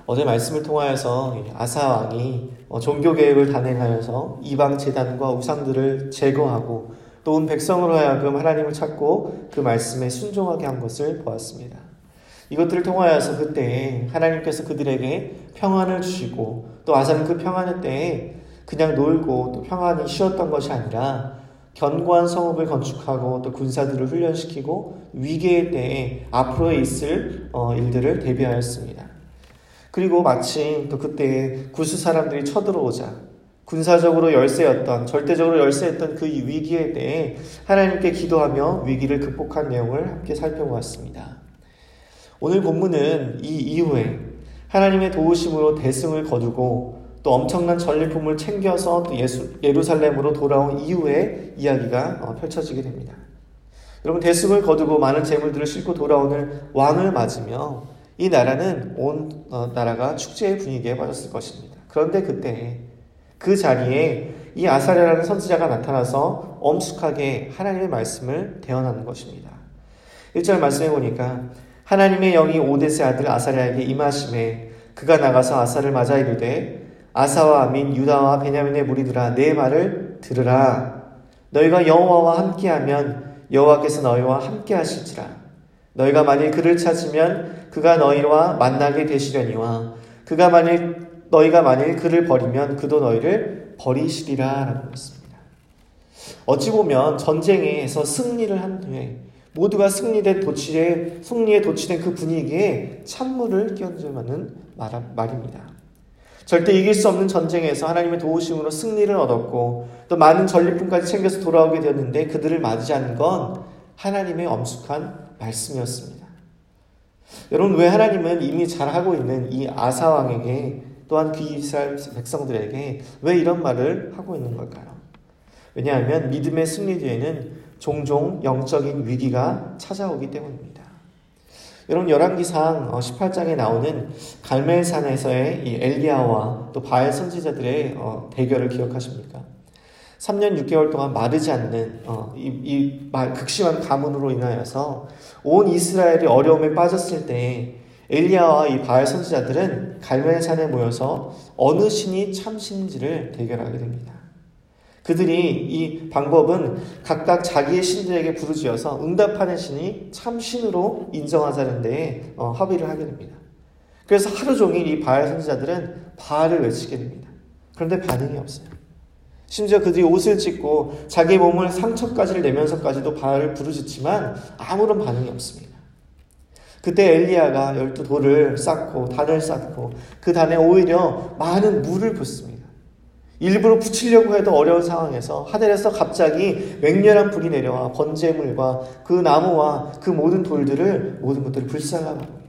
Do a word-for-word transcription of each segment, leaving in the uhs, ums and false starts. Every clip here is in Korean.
어제 말씀을 통하여서 아사 왕이 종교개혁을 단행하여서 이방 제단과 우상들을 제거하고 또 온 백성으로 하여금 하나님을 찾고 그 말씀에 순종하게 한 것을 보았습니다. 이것들을 통하여서 그때에 하나님께서 그들에게 평안을 주시고 또 아사는 그 평안의 때에 그냥 놀고 또 평안히 쉬었던 것이 아니라 견고한 성읍을 건축하고 또 군사들을 훈련시키고 위기의 때에 앞으로 있을 일들을 대비하였습니다. 그리고 마침 또 그때 구스 사람들이 쳐들어오자 군사적으로 열세였던, 절대적으로 열세했던 그 위기에 대해 하나님께 기도하며 위기를 극복한 내용을 함께 살펴보았습니다. 오늘 본문은 이 이후에 하나님의 도우심으로 대승을 거두고 또 엄청난 전리품을 챙겨서 또 예수, 예루살렘으로 돌아온 이후의 이야기가 펼쳐지게 됩니다. 여러분, 대승을 거두고 많은 재물들을 싣고 돌아오는 왕을 맞으며 이 나라는 온 나라가 축제의 분위기에 빠졌을 것입니다. 그런데 그때 그 자리에 이 아사랴라는 선지자가 나타나서 엄숙하게 하나님의 말씀을 대언하는 것입니다. 일 절 말씀해 보니까 하나님의 영이 오뎃의 아들 아사랴에게 임하심에 그가 나가서 아사를 맞아 이르되 아사와 민 유다와 베냐민의 무리들아 내 말을 들으라. 너희가 여호와와 함께하면 여호와께서 너희와 함께하실지라. 너희가 만일 그를 찾으면 그가 너희와 만나게 되시려니와 그가 만일 너희가 만일 그를 버리면 그도 너희를 버리시리라 라고 했습니다. 어찌 보면 전쟁에서 승리를 한 후에 모두가 승리된 도취에, 승리에 도취된 그 분위기에 찬물을 끼얹으라는 말입니다. 절대 이길 수 없는 전쟁에서 하나님의 도우심으로 승리를 얻었고 또 많은 전리품까지 챙겨서 돌아오게 되었는데 그들을 맞이하는 건 하나님의 엄숙한 말씀이었습니다. 여러분, 왜 하나님은 이미 잘하고 있는 이 아사 왕에게 또한 그 이스라엘 백성들에게 왜 이런 말을 하고 있는 걸까요? 왜냐하면 믿음의 승리 뒤에는 종종 영적인 위기가 찾아오기 때문입니다. 여러분, 열왕기상 십팔 장에 나오는 갈멜산에서의 이 엘리야와 또 바알 선지자들의 대결을 기억하십니까? 삼 년 육 개월 동안 마르지 않는 이, 이 극심한 가뭄으로 인하여서 온 이스라엘이 어려움에 빠졌을 때 엘리야와 이 바알 선지자들은 갈멜산에 모여서 어느 신이 참신인지를 대결하게 됩니다. 그들이 이 방법은 각각 자기의 신들에게 부르짖어서 응답하는 신이 참신으로 인정하자는 데에 어, 합의를 하게 됩니다. 그래서 하루 종일 이 바알 선지자들은 바알을 외치게 됩니다. 그런데 반응이 없어요. 심지어 그들이 옷을 찢고 자기 몸을 상처까지를 내면서까지도 바알을 부르짖지만 아무런 반응이 없습니다. 그때 엘리야가 열두 돌을 쌓고 단을 쌓고 그 단에 오히려 많은 물을 붓습니다. 일부러 붙이려고 해도 어려운 상황에서 하늘에서 갑자기 맹렬한 불이 내려와 번제물과 그 나무와 그 모든 돌들을 모든 것들을 불살라고 합니다.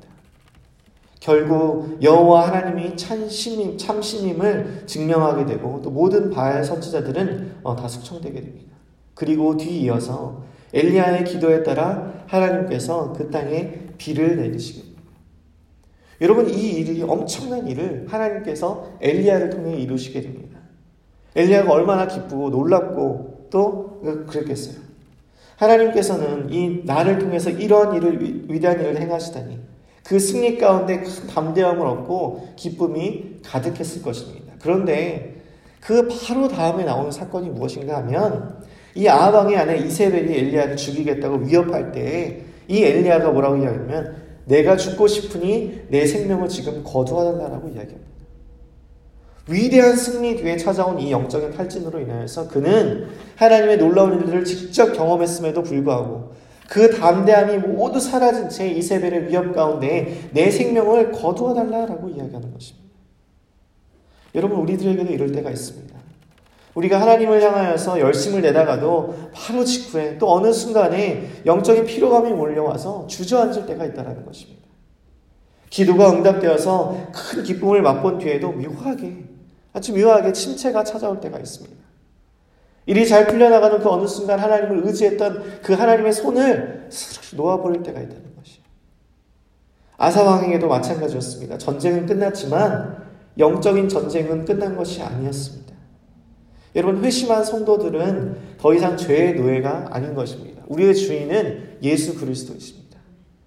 결국 여호와 하나님이 참신임, 참신임을 증명하게 되고 또 모든 바알 선지자들은 다 숙청되게 됩니다. 그리고 뒤이어서 엘리야의 기도에 따라 하나님께서 그 땅에 비를 내리시게 됩니다. 여러분, 이 일이 엄청난 일을 하나님께서 엘리야를 통해 이루시게 됩니다. 엘리야가 얼마나 기쁘고 놀랍고 또 그랬겠어요. 하나님께서는 이 나를 통해서 이러한 일을, 위대한 일을 행하시다니 그 승리 가운데 큰 담대함을 얻고 기쁨이 가득했을 것입니다. 그런데 그 바로 다음에 나오는 사건이 무엇인가 하면 이 아합 왕의 아내 이세벨이 엘리야를 죽이겠다고 위협할 때 이 엘리야가 뭐라고 이야기하면 내가 죽고 싶으니 내 생명을 지금 거두어달라고 이야기합니다. 위대한 승리 뒤에 찾아온 이 영적인 탈진으로 인하여서 그는 하나님의 놀라운 일들을 직접 경험했음에도 불구하고 그 담대함이 모두 사라진 채 이세벨의 위협 가운데 내 생명을 거두어달라고 이야기하는 것입니다. 여러분, 우리들에게도 이럴 때가 있습니다. 우리가 하나님을 향하여서 열심을 내다가도 바로 직후에 또 어느 순간에 영적인 피로감이 몰려와서 주저앉을 때가 있다는 것입니다. 기도가 응답되어서 큰 기쁨을 맛본 뒤에도 묘하게, 아주 묘하게 침체가 찾아올 때가 있습니다. 일이 잘 풀려나가는 그 어느 순간 하나님을 의지했던 그 하나님의 손을 스르르 놓아버릴 때가 있다는 것이에요. 아사 왕에게도 마찬가지였습니다. 전쟁은 끝났지만 영적인 전쟁은 끝난 것이 아니었습니다. 여러분, 회심한 성도들은 더 이상 죄의 노예가 아닌 것입니다. 우리의 주인은 예수 그리스도이십니다.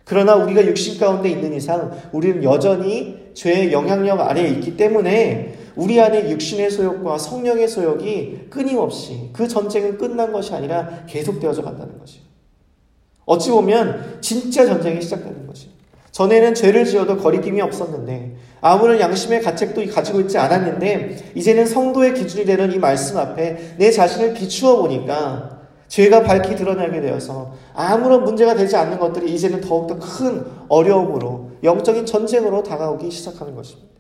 그러나 우리가 육신 가운데 있는 이상 우리는 여전히 죄의 영향력 아래에 있기 때문에 우리 안에 육신의 소욕과 성령의 소욕이 끊임없이, 그 전쟁은 끝난 것이 아니라 계속되어져 간다는 것이에요. 어찌 보면 진짜 전쟁이 시작되는 것이에요. 전에는 죄를 지어도 거리낌이 없었는데, 아무런 양심의 가책도 가지고 있지 않았는데, 이제는 성도의 기준이 되는 이 말씀 앞에 내 자신을 비추어 보니까 죄가 밝히 드러나게 되어서 아무런 문제가 되지 않는 것들이 이제는 더욱더 큰 어려움으로, 영적인 전쟁으로 다가오기 시작하는 것입니다.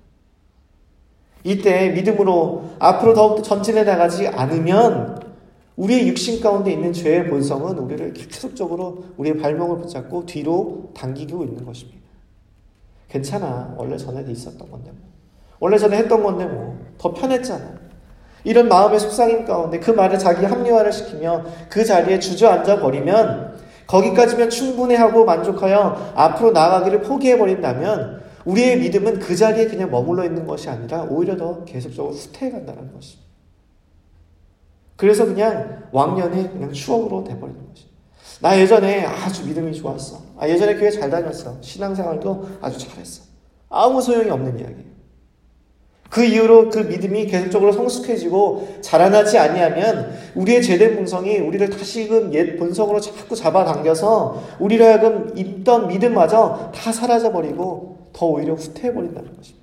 이때 믿음으로 앞으로 더욱더 전진해 나가지 않으면 우리의 육신 가운데 있는 죄의 본성은 우리를 계속적으로 우리의 발목을 붙잡고 뒤로 당기고 있는 것입니다. 괜찮아. 원래 전에도 있었던 건데 뭐. 원래 전에 했던 건데 뭐. 더 편했잖아. 이런 마음의 속삭임 가운데 그 말을 자기 합리화를 시키며 그 자리에 주저앉아 버리면, 거기까지면 충분해하고 만족하여 앞으로 나아가기를 포기해버린다면 우리의 믿음은 그 자리에 그냥 머물러 있는 것이 아니라 오히려 더 계속적으로 후퇴해간다는 것입니다. 그래서 그냥 왕년의 그냥 추억으로 돼버리는 것입니다. 나 예전에 아주 믿음이 좋았어. 아, 예전에 교회 잘 다녔어. 신앙생활도 아주 잘했어. 아무 소용이 없는 이야기예요. 그 이후로 그 믿음이 계속적으로 성숙해지고 자라나지 아니하면 우리의 죄된 본성이 우리를 다시금 옛 본성으로 자꾸 잡아당겨서 우리로 하여금 있던 믿음마저 다 사라져버리고 더 오히려 후퇴해버린다는 것입니다.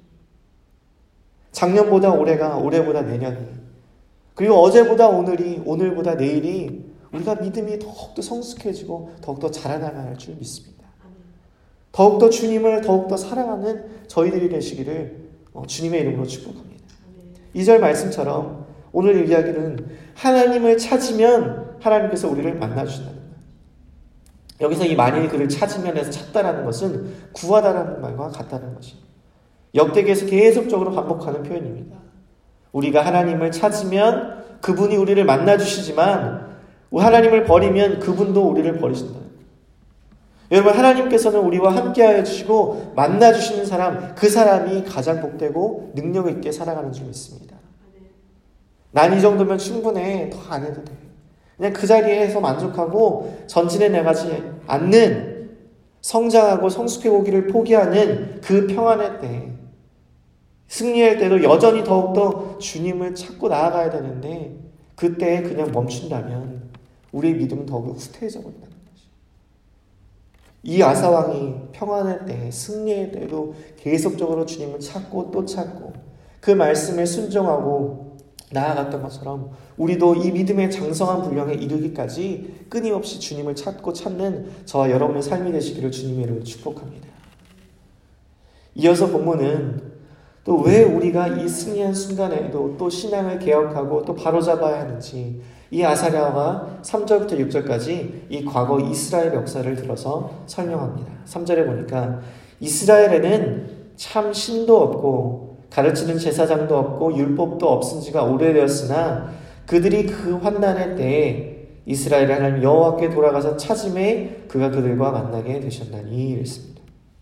작년보다 올해가, 올해보다 내년이, 그리고 어제보다 오늘이, 오늘보다 내일이 우리가 믿음이 더욱더 성숙해지고 더욱더 자라나갈 줄 믿습니다. 더욱더 주님을 더욱더 사랑하는 저희들이 되시기를 주님의 이름으로 축복합니다. 이 절 말씀처럼 오늘 이야기는 하나님을 찾으면 하나님께서 우리를 만나주신다는 거예요. 여기서 이 만일 그를 찾으면에서 찾다라는 것은 구하다라는 말과 같다는 것입니다. 역대기에서 계속적으로 반복하는 표현입니다. 우리가 하나님을 찾으면 그분이 우리를 만나주시지만 하나님을 버리면 그분도 우리를 버리신다. 여러분, 하나님께서는 우리와 함께하여 주시고 만나주시는 사람, 그 사람이 가장 복되고 능력 있게 살아가는 줄 믿습니다. 난 이 정도면 충분해. 더 안 해도 돼. 그냥 그 자리에서 만족하고 전진해 나가지 않는, 성장하고 성숙해 오기를 포기하는 그 평안의 때, 승리할 때도 여전히 더욱더 주님을 찾고 나아가야 되는데 그때에 그냥 멈춘다면 우리의 믿음은 더욱 후퇴해져 버린다는 것이죠. 이 아사왕이 평안할 때, 승리할 때도 계속적으로 주님을 찾고 또 찾고 그 말씀에 순종하고 나아갔던 것처럼 우리도 이 믿음의 장성한 분량에 이르기까지 끊임없이 주님을 찾고 찾는 저와 여러분의 삶이 되시기를 주님의 이름으로 축복합니다. 이어서 본문은 또 왜 우리가 이 승리한 순간에도 또 신앙을 개혁하고 또 바로잡아야 하는지, 이 아사랴가 삼 절부터 육 절까지 이 과거 이스라엘 역사를 들어서 설명합니다. 삼 절에 보니까 이스라엘에는 참 신도 없고 가르치는 제사장도 없고 율법도 없은 지가 오래되었으나 그들이 그 환난의 때에 이스라엘의 하나님 여호와께 돌아가서 찾음에 그가 그들과 만나게 되셨나니 이랬습니다.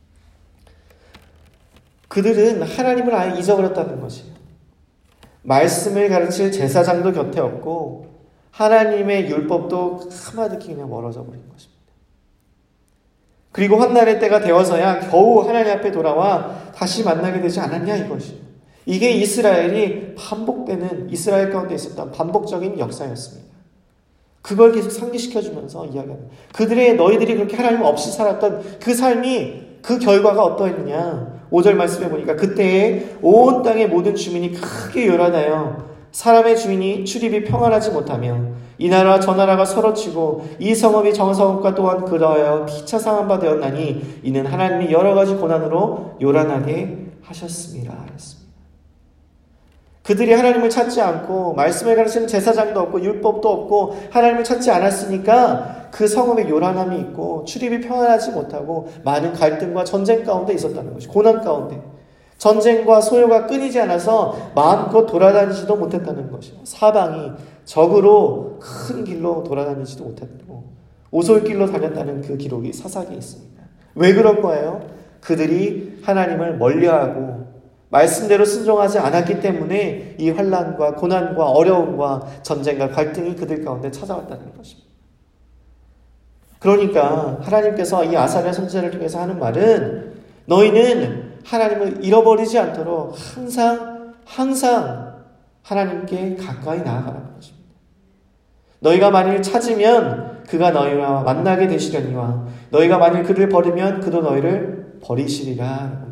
그들은 하나님을 아예 잊어버렸다는 것이에요. 말씀을 가르칠 제사장도 곁에 없고 하나님의 율법도 가마득히 그냥 멀어져 버린 것입니다. 그리고 환난의 때가 되어서야 겨우 하나님 앞에 돌아와 다시 만나게 되지 않았냐 이것이에요. 이게 이스라엘이 반복되는, 이스라엘 가운데 있었던 반복적인 역사였습니다. 그걸 계속 상기시켜주면서 이야기합니다. 그들의, 너희들이 그렇게 하나님 없이 살았던 그 삶이, 그 결과가 어떠했느냐. 오 절 말씀해 보니까 그때에 온 땅의 모든 주민이 크게 요란하여 사람의 주인이 출입이 평안하지 못하며 이 나라와 저 나라가 서로 치고 이 성읍이 정성읍과 또한 그러하여 피차 상한 바 되었나니 이는 하나님이 여러 가지 고난으로 요란하게 하셨습니다. 했습니다. 그들이 하나님을 찾지 않고 말씀을 가르치는 제사장도 없고 율법도 없고 하나님을 찾지 않았으니까 그 성읍에 요란함이 있고 출입이 평안하지 못하고 많은 갈등과 전쟁 가운데 있었다는 것이, 고난 가운데 전쟁과 소요가 끊이지 않아서 마음껏 돌아다니지도 못했다는 것이요. 사방이 적으로 큰 길로 돌아다니지도 못했고 오솔길로 다녔다는 그 기록이 사사기에 있습니다. 왜 그런 거예요? 그들이 하나님을 멀리하고 말씀대로 순종하지 않았기 때문에 이 환난과 고난과 어려움과 전쟁과 갈등이 그들 가운데 찾아왔다는 것입니다. 그러니까 하나님께서 이 아사랴 선지자를 통해서 하는 말은 너희는 하나님을 잃어버리지 않도록 항상 항상 하나님께 가까이 나아가라는 것입니다. 너희가 만일 찾으면 그가 너희와 만나게 되시려니와 너희가 만일 그를 버리면 그도 너희를 버리시리라.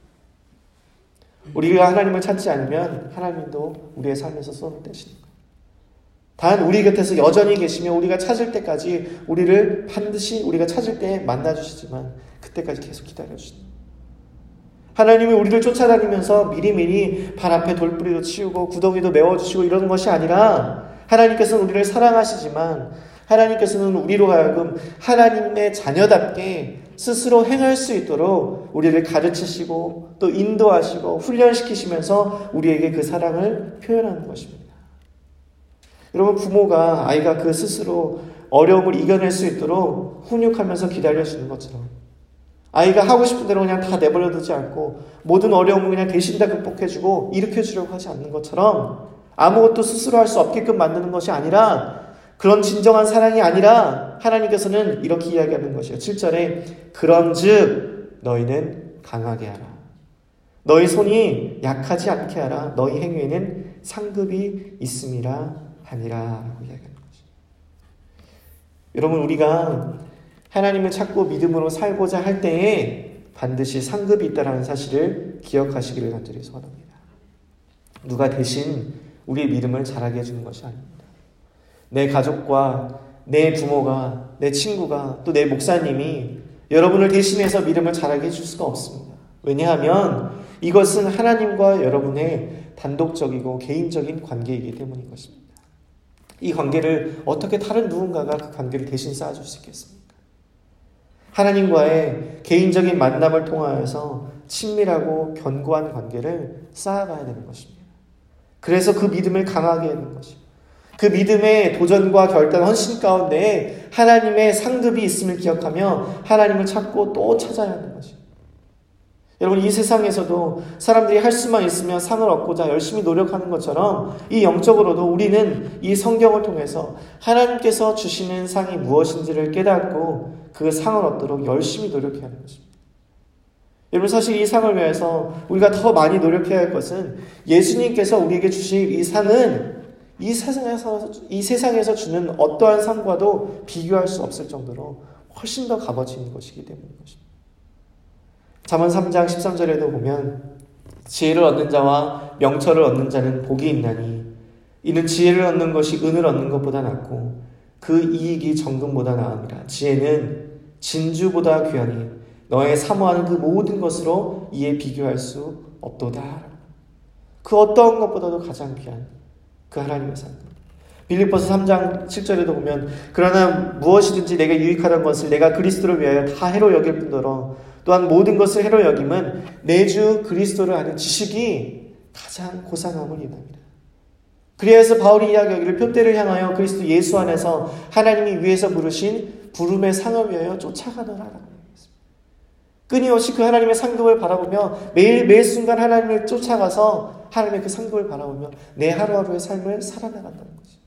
우리가 하나님을 찾지 않으면 하나님도 우리의 삶에서 손을 떼시는 거예요. 단 우리 곁에서 여전히 계시며 우리가 찾을 때까지 우리를 반드시 우리가 찾을 때 만나주시지만 그때까지 계속 기다려주시는 거예요. 하나님이 우리를 쫓아다니면서 미리미리 발 앞에 돌뿌리도 치우고 구덩이도 메워주시고 이러는 것이 아니라 하나님께서는 우리를 사랑하시지만 하나님께서는 우리로 하여금 하나님의 자녀답게 스스로 행할 수 있도록 우리를 가르치시고 또 인도하시고 훈련시키시면서 우리에게 그 사랑을 표현하는 것입니다. 여러분, 부모가 아이가 그 스스로 어려움을 이겨낼 수 있도록 훈육하면서 기다려주는 것처럼 아이가 하고 싶은 대로 그냥 다 내버려 두지 않고 모든 어려움을 그냥 대신 다 극복해주고 일으켜주려고 하지 않는 것처럼 아무것도 스스로 할 수 없게끔 만드는 것이 아니라 그런 진정한 사랑이 아니라 하나님께서는 이렇게 이야기하는 것이에요. 칠 절에 그런즉 너희는 강하게 하라. 너희 손이 약하지 않게 하라. 너희 행위에는 상급이 있음이라 하니라 라고 이야기하는 거죠. 여러분, 우리가 하나님을 찾고 믿음으로 살고자 할 때에 반드시 상급이 있다는 사실을 기억하시기를 간절히 소원합니다. 누가 대신 우리의 믿음을 자라게 해주는 것이 아닙니다. 내 가족과 내 부모가, 내 친구가, 또 내 목사님이 여러분을 대신해서 믿음을 자라게 해줄 수가 없습니다. 왜냐하면 이것은 하나님과 여러분의 단독적이고 개인적인 관계이기 때문인 것입니다. 이 관계를 어떻게 다른 누군가가 그 관계를 대신 쌓아줄 수 있겠습니까? 하나님과의 개인적인 만남을 통하여서 친밀하고 견고한 관계를 쌓아가야 되는 것입니다. 그래서 그 믿음을 강하게 하는 것입니다. 그 믿음의 도전과 결단, 헌신 가운데에 하나님의 상급이 있음을 기억하며 하나님을 찾고 또 찾아야 하는 것입니다. 여러분, 이 세상에서도 사람들이 할 수만 있으면 상을 얻고자 열심히 노력하는 것처럼 이 영적으로도 우리는 이 성경을 통해서 하나님께서 주시는 상이 무엇인지를 깨닫고 그 상을 얻도록 열심히 노력해야 하는 것입니다. 여러분, 사실 이 상을 위해서 우리가 더 많이 노력해야 할 것은 예수님께서 우리에게 주실 이 상은 이 세상에서, 이 세상에서 주는 어떠한 상과도 비교할 수 없을 정도로 훨씬 더 값어치 있는 것이기 때문인 것입니다. 잠언 삼 장 십삼 절에도 보면 지혜를 얻는 자와 명철을 얻는 자는 복이 있나니 이는 지혜를 얻는 것이 은을 얻는 것보다 낫고 그 이익이 정금보다 나음이라. 지혜는 진주보다 귀하니 너의 사모하는 그 모든 것으로 이에 비교할 수 없도다. 그 어떠한 것보다도 가장 귀한 그 하나님의 상급. 빌립보서 삼 장 칠 절에도 보면 그러나 무엇이든지 내게 유익하던 것을 내가 그리스도를 위하여 다 해로 여길 뿐더러 또한 모든 것을 해로 여김은 내 주 그리스도를 아는 지식이 가장 고상함을 인합니다. 그래서 바울이 이야기하기를 표대를 향하여 그리스도 예수 안에서 하나님이 위에서 부르신 부름의 상을 위하여 쫓아가노라. 끊임없이 그 하나님의 상급을 바라보며 매일 매 순간 하나님을 쫓아가서 하나님의 그 상급을 바라보며 내 하루하루의 삶을 살아나간다는 것입니다.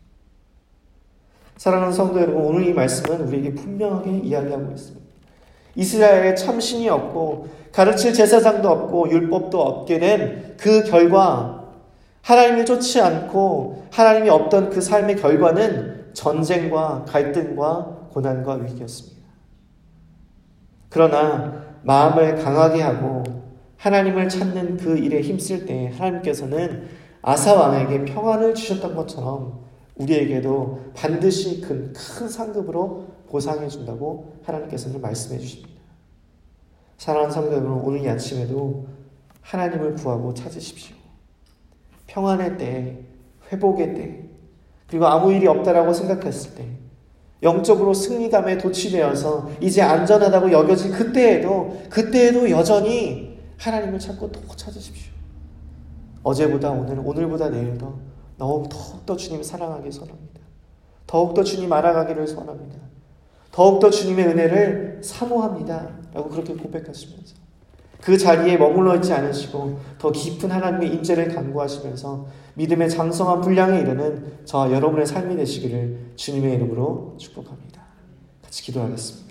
사랑하는 성도 여러분, 오늘 이 말씀은 우리에게 분명하게 이야기하고 있습니다. 이스라엘에 참신이 없고 가르칠 제사장도 없고 율법도 없게 된 그 결과, 하나님을 쫓지 않고 하나님이 없던 그 삶의 결과는 전쟁과 갈등과 고난과 위기였습니다. 그러나 마음을 강하게 하고 하나님을 찾는 그 일에 힘쓸 때 하나님께서는 아사 왕에게 평안을 주셨던 것처럼 우리에게도 반드시 큰, 큰 상급으로 보상해 준다고 하나님께서는 말씀해 주십니다. 사랑하는 성도 여러분, 오늘 이 아침에도 하나님을 구하고 찾으십시오. 평안의 때, 회복의 때, 그리고 아무 일이 없다라고 생각했을 때, 영적으로 승리감에 도취되어서 이제 안전하다고 여겨질 그때에도 그때에도 여전히 하나님을 찾고 또 찾으십시오. 어제보다 오늘, 오늘보다 내일 더 너무 더욱더 주님을 사랑하기 소원합니다. 더욱더 주님 알아가기를 소원합니다. 더욱더 주님의 은혜를 사모합니다 라고 그렇게 고백하시면서 그 자리에 머물러 있지 않으시고 더 깊은 하나님의 임재를 간구하시면서 믿음의 장성한 분량에 이르는 저와 여러분의 삶이 되시기를 주님의 이름으로 축복합니다. 같이 기도하겠습니다.